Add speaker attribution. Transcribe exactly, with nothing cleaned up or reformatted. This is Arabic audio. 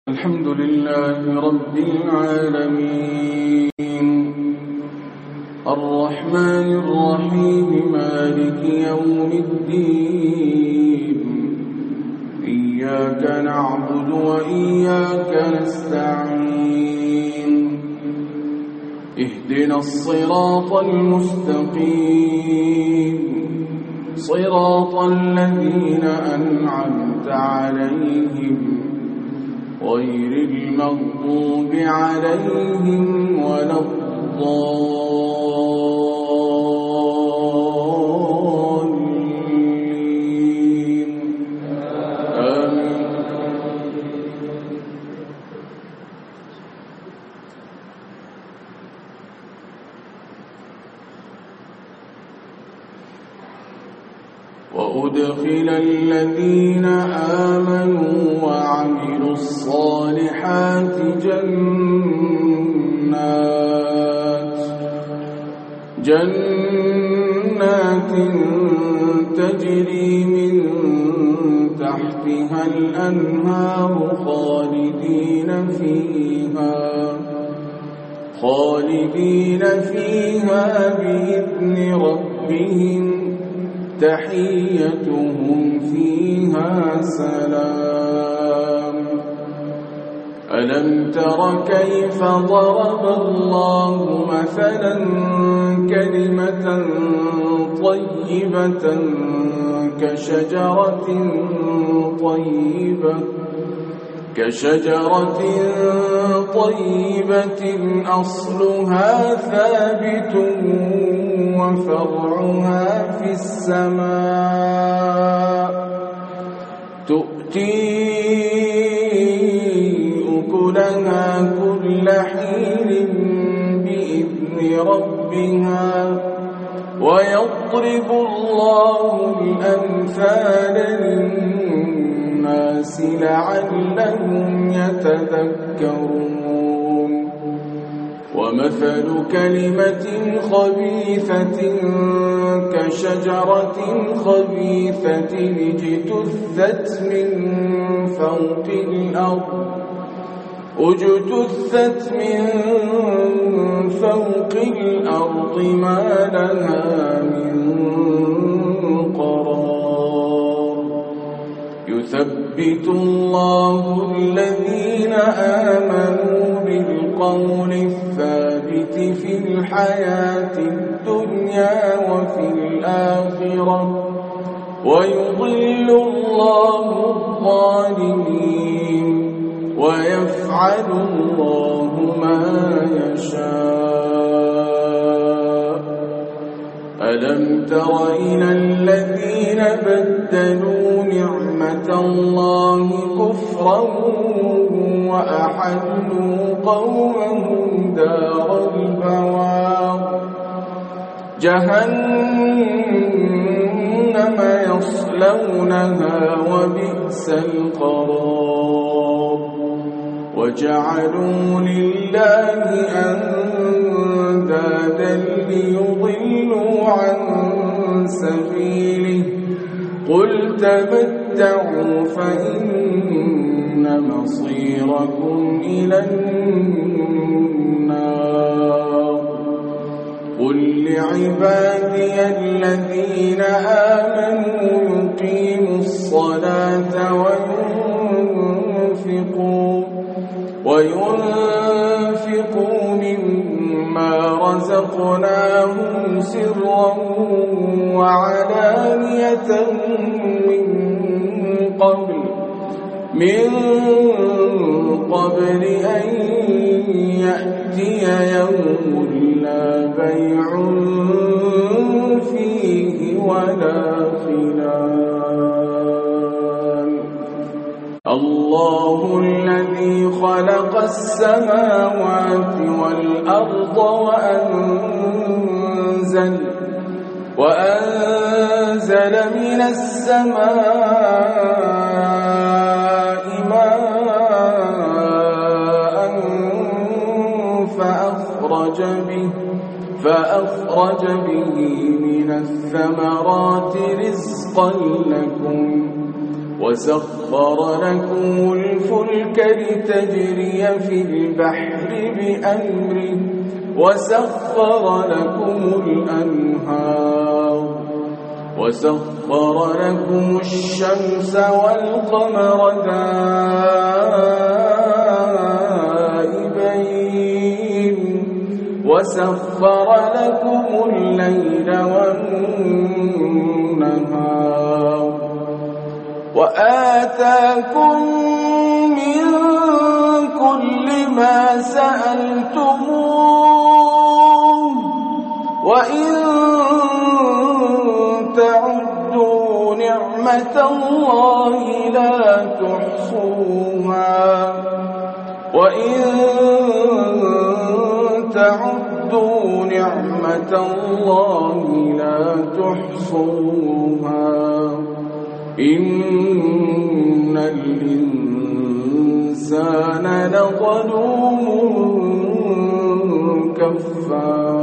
Speaker 1: الحمد لله رب العالمين الرحمن الرحيم مالك يوم الدين إياك نعبد وإياك نستعين اهدنا الصراط المستقيم صراط الذين أنعمت عليهم غير المغضوب عليهم ولا الضالين آمين. وأدخل الذين آمنوا وعملوا الصالحات جنات جنات تجري من تحتها الأنهار خالدين فيها خالدين فيها بإذن ربهم تحيتهم فيها سلام. ألم تر كيف ضرب الله مثلا كلمة طيبة كشجرة طيبة كشجرة طيبة أصلها ثابت وفرعها في السماء تؤتي أكلها كل حين بإذن ربها ويضرب الله الأمثال للناس لعلهم يتذكرون. ومثل كلمة خبيثة كشجرة خبيثة اجتثت من فوق الأرض اجتثت من فوق الأرض ما لها من قرار. يثبت الله الذين آمنوا بالقول الثابت في الحياة الدنيا وفي الآخرة ويضل الله الظالمين ويفعل الله ما يشاء. ألم تر إلى الذين بدلوا نعمة الله كفرا وأحلوا قومهم دار البوار جهنم يصلونها وبئس القرار. وجعلوا لله أندادا ليضلوا عن سبيله قل تمتعوا فإن مصيركم إلى النار. قل لعبادي الذين آمنوا يقيموا الصلاة وينفقوا وينفقوا مما رزقناهم سرا وعلانية من قبل من قبل أن يأتي يوم لا بيع فيه ولا خلال. الله الذي خلق السماوات والأرض وأنزل وأنزل من السماء ماء فأخرج به فأخرج به من الثمرات رزقا لكم وسخر لكم الفلك لتجري في البحر بأمره وسخر لكم الأنهار وسخر لكم الشمس والقمر دائبين وسخر لكم الليل والنهار وآتاكم من كل ما سألتموه وإن تعدوا نعمة الله لا تحصوها وإن تعدوا نعمة الله لا تحصوها إن الإنسان لظلوم كفار.